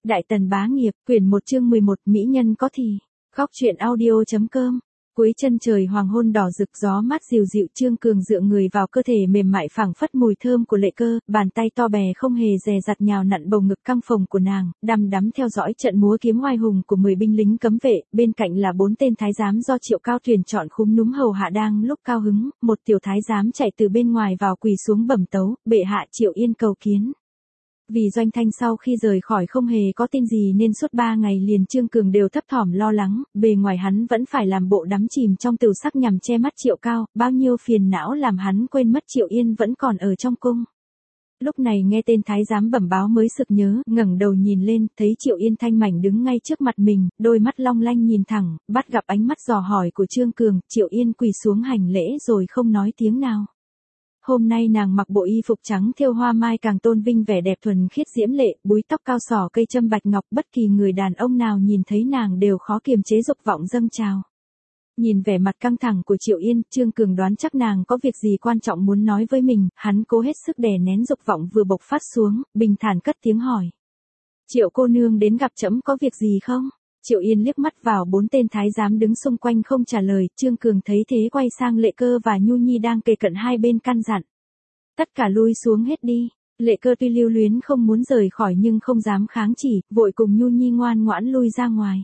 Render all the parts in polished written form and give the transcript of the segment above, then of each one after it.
Đại Tần Bá Nghiệp, quyển 1 chương 11, mỹ nhân có thì. Góc truyện audio.com. Cuối chân trời hoàng hôn đỏ rực, gió mát dịu dịu, Trương Cường dựa người vào cơ thể mềm mại phảng phất mùi thơm của Lệ Cơ, bàn tay to bè không hề dè dặt nhào nặn bầu ngực căng phồng của nàng, đăm đắm theo dõi trận múa kiếm oai hùng của 10 binh lính cấm vệ, bên cạnh là 4 tên thái giám do Triệu Cao tuyển chọn khúm núm hầu hạ. Đang lúc cao hứng, một tiểu thái giám chạy từ bên ngoài vào quỳ xuống bẩm tấu, bệ hạ Triệu Yên cầu kiến. Vì Doanh Thanh sau khi rời khỏi không hề có tin gì nên suốt 3 ngày liền Trương Cường đều thấp thỏm lo lắng, bề ngoài hắn vẫn phải làm bộ đắm chìm trong tửu sắc nhằm che mắt Triệu Cao, bao nhiêu phiền não làm hắn quên mất Triệu Yên vẫn còn ở trong cung. Lúc này nghe tên thái giám bẩm báo mới sực nhớ, ngẩng đầu nhìn lên, thấy Triệu Yên thanh mảnh đứng ngay trước mặt mình, đôi mắt long lanh nhìn thẳng, bắt gặp ánh mắt dò hỏi của Trương Cường, Triệu Yên quỳ xuống hành lễ rồi không nói tiếng nào. Hôm nay nàng mặc bộ y phục trắng thêu hoa mai càng tôn vinh vẻ đẹp thuần khiết diễm lệ, búi tóc cao xỏ cây châm bạch ngọc, bất kỳ người đàn ông nào nhìn thấy nàng đều khó kiềm chế dục vọng dâng trào. Nhìn vẻ mặt căng thẳng của Triệu Yên, Trương Cường đoán chắc nàng có việc gì quan trọng muốn nói với mình, hắn cố hết sức đè nén dục vọng vừa bộc phát xuống, bình thản cất tiếng hỏi. Triệu cô nương đến gặp trẫm có việc gì không? Triệu Yên liếc mắt vào 4 tên thái giám đứng xung quanh không trả lời, Trương Cường thấy thế quay sang Lệ Cơ và Nhu Nhi đang kề cận hai bên căn dặn. Tất cả lui xuống hết đi. Lệ Cơ tuy lưu luyến không muốn rời khỏi nhưng không dám kháng chỉ, vội cùng Nhu Nhi ngoan ngoãn lui ra ngoài.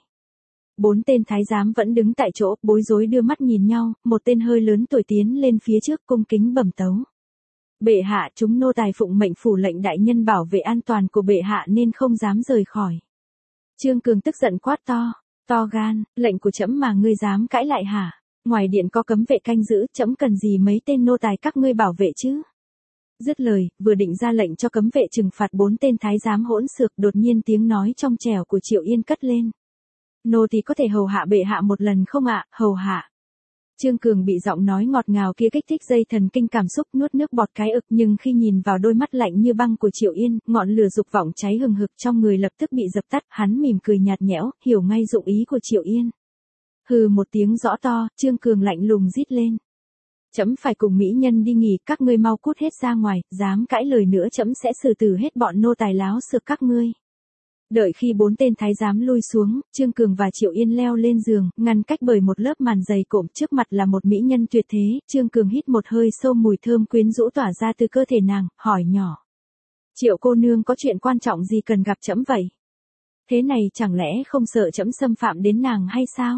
4 tên thái giám vẫn đứng tại chỗ, bối rối đưa mắt nhìn nhau, một tên hơi lớn tuổi tiến lên phía trước cung kính bẩm tấu. Bệ hạ, chúng nô tài phụng mệnh phủ lệnh đại nhân bảo vệ an toàn của bệ hạ nên không dám rời khỏi. Trương Cường tức giận quát to, to gan, lệnh của trẫm mà ngươi dám cãi lại hả? Ngoài điện có cấm vệ canh giữ, trẫm cần gì mấy tên nô tài các ngươi bảo vệ chứ? Dứt lời, vừa định ra lệnh cho cấm vệ trừng phạt 4 tên thái giám hỗn xược, đột nhiên tiếng nói trong trẻo của Triệu Yên cất lên. Nô thì có thể hầu hạ bệ hạ một lần không ạ? Hầu hạ. Trương Cường bị giọng nói ngọt ngào kia kích thích dây thần kinh cảm xúc, nuốt nước bọt cái ực, nhưng khi nhìn vào đôi mắt lạnh như băng của Triệu Yên, ngọn lửa dục vọng cháy hừng hực trong người lập tức bị dập tắt, hắn mỉm cười nhạt nhẽo, hiểu ngay dụng ý của Triệu Yên. Hừ một tiếng rõ to, Trương Cường lạnh lùng rít lên. Trẫm phải cùng mỹ nhân đi nghỉ, các ngươi mau cút hết ra ngoài, dám cãi lời nữa trẫm sẽ xử tử hết bọn nô tài láo xược các ngươi. Đợi khi 4 tên thái giám lui xuống, Trương Cường và Triệu Yên leo lên giường, ngăn cách bởi một lớp màn dày cộm, trước mặt là một mỹ nhân tuyệt thế, Trương Cường hít một hơi sâu, mùi thơm quyến rũ tỏa ra từ cơ thể nàng, hỏi nhỏ. Triệu cô nương có chuyện quan trọng gì cần gặp trẫm vậy? Thế này chẳng lẽ không sợ trẫm xâm phạm đến nàng hay sao?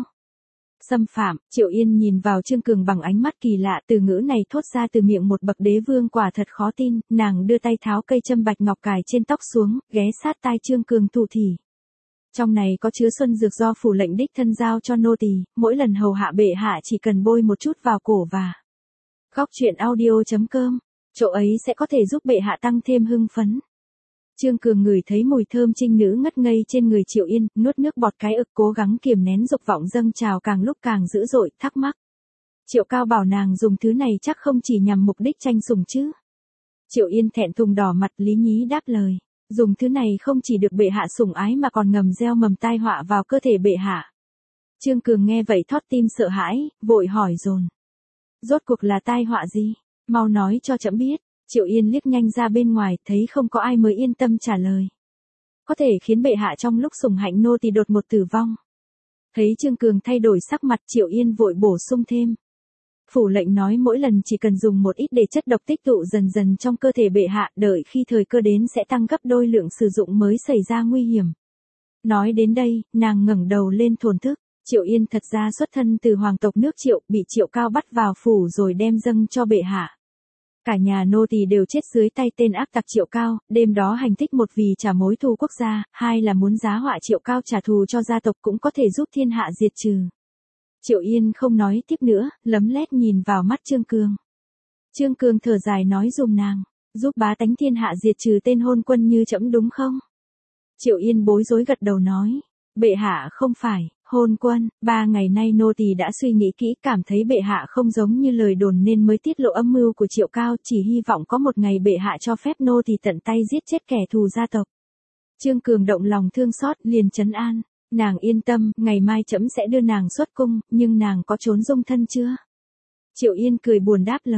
Xâm phạm, Triệu Yên nhìn vào Trương Cường bằng ánh mắt kỳ lạ, từ ngữ này thốt ra từ miệng một bậc đế vương quả thật khó tin, nàng đưa tay tháo cây châm bạch ngọc cài trên tóc xuống, ghé sát tai Trương Cường thủ thỉ. Trong này có chứa xuân dược do phủ lệnh đích thân giao cho nô tỳ, mỗi lần hầu hạ bệ hạ chỉ cần bôi một chút vào cổ và. Góc truyện audio.com, chỗ ấy sẽ có thể giúp bệ hạ tăng thêm hưng phấn. Trương Cường ngửi thấy mùi thơm trinh nữ ngất ngây trên người Triệu Yên, nuốt nước bọt cái ực, cố gắng kiềm nén dục vọng dâng trào càng lúc càng dữ dội, thắc mắc. Triệu Cao bảo nàng dùng thứ này chắc không chỉ nhằm mục đích tranh sủng chứ? Triệu Yên thẹn thùng đỏ mặt lý nhí đáp lời. Dùng thứ này không chỉ được bệ hạ sủng ái mà còn ngầm gieo mầm tai họa vào cơ thể bệ hạ. Trương Cường nghe vậy thót tim sợ hãi, vội hỏi dồn. Rốt cuộc là tai họa gì? Mau nói cho trẫm biết. Triệu Yên liếc nhanh ra bên ngoài, thấy không có ai mới yên tâm trả lời. Có thể khiến bệ hạ trong lúc sủng hạnh nô tỳ đột ngột tử vong. Thấy Trương Cường thay đổi sắc mặt, Triệu Yên vội bổ sung thêm. Phủ lệnh nói mỗi lần chỉ cần dùng một ít để chất độc tích tụ dần dần trong cơ thể bệ hạ, đợi khi thời cơ đến sẽ tăng gấp đôi lượng sử dụng mới xảy ra nguy hiểm. Nói đến đây, nàng ngẩng đầu lên thổn thức. Triệu Yên thật ra xuất thân từ hoàng tộc nước Triệu, bị Triệu Cao bắt vào phủ rồi đem dâng cho bệ hạ. Cả nhà nô tỳ đều chết dưới tay tên ác tặc Triệu Cao, đêm đó hành thích một vì trả mối thù quốc gia, hai là muốn giá họa Triệu Cao trả thù cho gia tộc cũng có thể giúp thiên hạ diệt trừ. Triệu Yên không nói tiếp nữa, lấm lét nhìn vào mắt Trương Cường. Trương Cường thở dài nói dùm nàng, giúp bá tánh thiên hạ diệt trừ tên hôn quân như trẫm đúng không? Triệu Yên bối rối gật đầu nói, bệ hạ không phải. Hôn quân, 3 ngày nay nô tỳ đã suy nghĩ kỹ, cảm thấy bệ hạ không giống như lời đồn nên mới tiết lộ âm mưu của Triệu Cao, chỉ hy vọng có một ngày bệ hạ cho phép nô tỳ tận tay giết chết kẻ thù gia tộc. Trương Cường động lòng thương xót, liền trấn an, nàng yên tâm, ngày mai trẫm sẽ đưa nàng xuất cung, nhưng nàng có trốn dung thân chưa? Triệu Yên cười buồn đáp lời,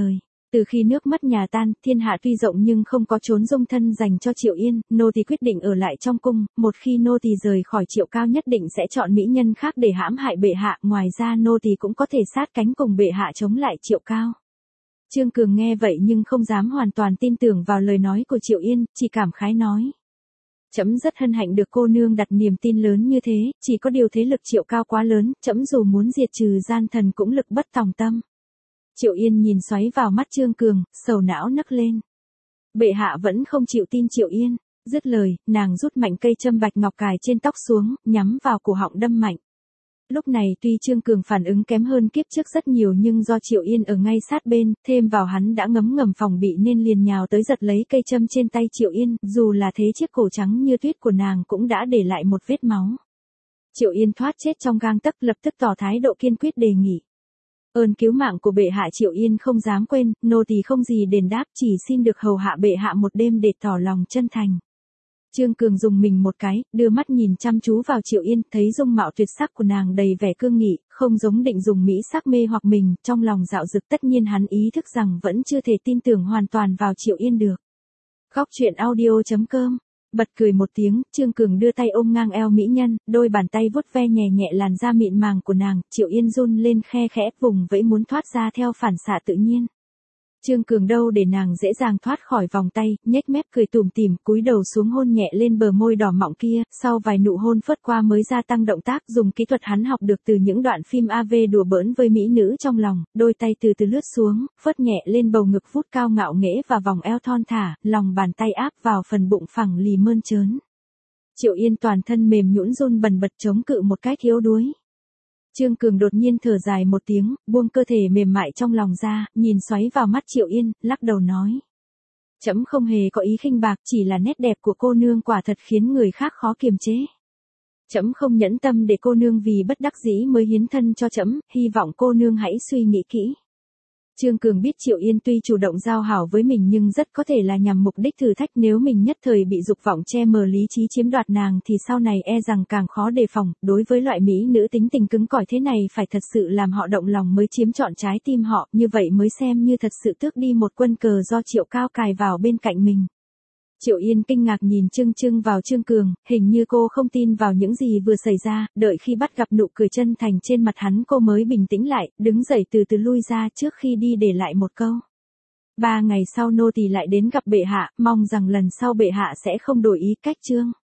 Từ khi nước mất nhà tan, thiên hạ tuy rộng nhưng không có chốn dung thân dành cho Triệu Yên, nô tỳ quyết định ở lại trong cung, một khi nô tỳ rời khỏi Triệu Cao nhất định sẽ chọn mỹ nhân khác để hãm hại bệ hạ, ngoài ra nô tỳ cũng có thể sát cánh cùng bệ hạ chống lại Triệu Cao. Trương Cường nghe vậy nhưng không dám hoàn toàn tin tưởng vào lời nói của Triệu Yên, chỉ cảm khái nói. Trẫm rất hân hạnh được cô nương đặt niềm tin lớn như thế, chỉ có điều thế lực Triệu Cao quá lớn, trẫm dù muốn diệt trừ gian thần cũng lực bất tòng tâm. Triệu Yên nhìn xoáy vào mắt Trương Cường, sầu não nấc lên. Bệ hạ vẫn không chịu tin Triệu Yên, dứt lời, nàng rút mạnh cây châm bạch ngọc cài trên tóc xuống, nhắm vào cổ họng đâm mạnh. Lúc này tuy Trương Cường phản ứng kém hơn kiếp trước rất nhiều nhưng do Triệu Yên ở ngay sát bên, thêm vào hắn đã ngấm ngầm phòng bị nên liền nhào tới giật lấy cây châm trên tay Triệu Yên, dù là thế chiếc cổ trắng như tuyết của nàng cũng đã để lại một vết máu. Triệu Yên thoát chết trong gang tấc lập tức tỏ thái độ kiên quyết đề nghị. Ơn cứu mạng của bệ hạ Triệu Yên không dám quên, nô tỳ không gì đền đáp, chỉ xin được hầu hạ bệ hạ một đêm để tỏ lòng chân thành. Trương Cường dùng mình một cái, đưa mắt nhìn chăm chú vào Triệu Yên, thấy dung mạo tuyệt sắc của nàng đầy vẻ cương nghị, không giống định dùng mỹ sắc mê hoặc mình, trong lòng dạo dực tất nhiên hắn ý thức rằng vẫn chưa thể tin tưởng hoàn toàn vào Triệu Yên được. Góc truyện audio.com. Bật cười một tiếng, Trương Cường đưa tay ôm ngang eo mỹ nhân, đôi bàn tay vuốt ve nhẹ nhẹ làn da mịn màng của nàng, Triệu Yên run lên khe khẽ vùng vẫy muốn thoát ra theo phản xạ tự nhiên. Trương Cường đâu để nàng dễ dàng thoát khỏi vòng tay, nhếch mép cười tủm tỉm, cúi đầu xuống hôn nhẹ lên bờ môi đỏ mọng kia, sau vài nụ hôn phớt qua mới gia tăng động tác dùng kỹ thuật hắn học được từ những đoạn phim AV đùa bỡn với mỹ nữ trong lòng, đôi tay từ từ lướt xuống, phớt nhẹ lên bầu ngực vút cao ngạo nghễ và vòng eo thon thả, lòng bàn tay áp vào phần bụng phẳng lì mơn trớn. Triệu Yên toàn thân mềm nhũn run bần bật chống cự một cách yếu đuối. Trương Cường đột nhiên thở dài một tiếng, buông cơ thể mềm mại trong lòng ra, nhìn xoáy vào mắt Triệu Yên, lắc đầu nói. Trẫm không hề có ý khinh bạc, chỉ là nét đẹp của cô nương quả thật khiến người khác khó kiềm chế. Trẫm không nhẫn tâm để cô nương vì bất đắc dĩ mới hiến thân cho trẫm, hy vọng cô nương hãy suy nghĩ kỹ. Trương Cường biết Triệu Yên tuy chủ động giao hảo với mình nhưng rất có thể là nhằm mục đích thử thách, nếu mình nhất thời bị dục vọng che mờ lý trí chiếm đoạt nàng thì sau này e rằng càng khó đề phòng, đối với loại mỹ nữ tính tình cứng cỏi thế này phải thật sự làm họ động lòng mới chiếm trọn trái tim họ, như vậy mới xem như thật sự tước đi một quân cờ do Triệu Cao cài vào bên cạnh mình. Triệu Yên kinh ngạc nhìn chưng chưng vào Trương Cường, hình như cô không tin vào những gì vừa xảy ra, đợi khi bắt gặp nụ cười chân thành trên mặt hắn cô mới bình tĩnh lại, đứng dậy từ từ lui ra trước khi đi để lại một câu. 3 ngày sau nô tỳ lại đến gặp bệ hạ, mong rằng lần sau bệ hạ sẽ không đổi ý cách chương.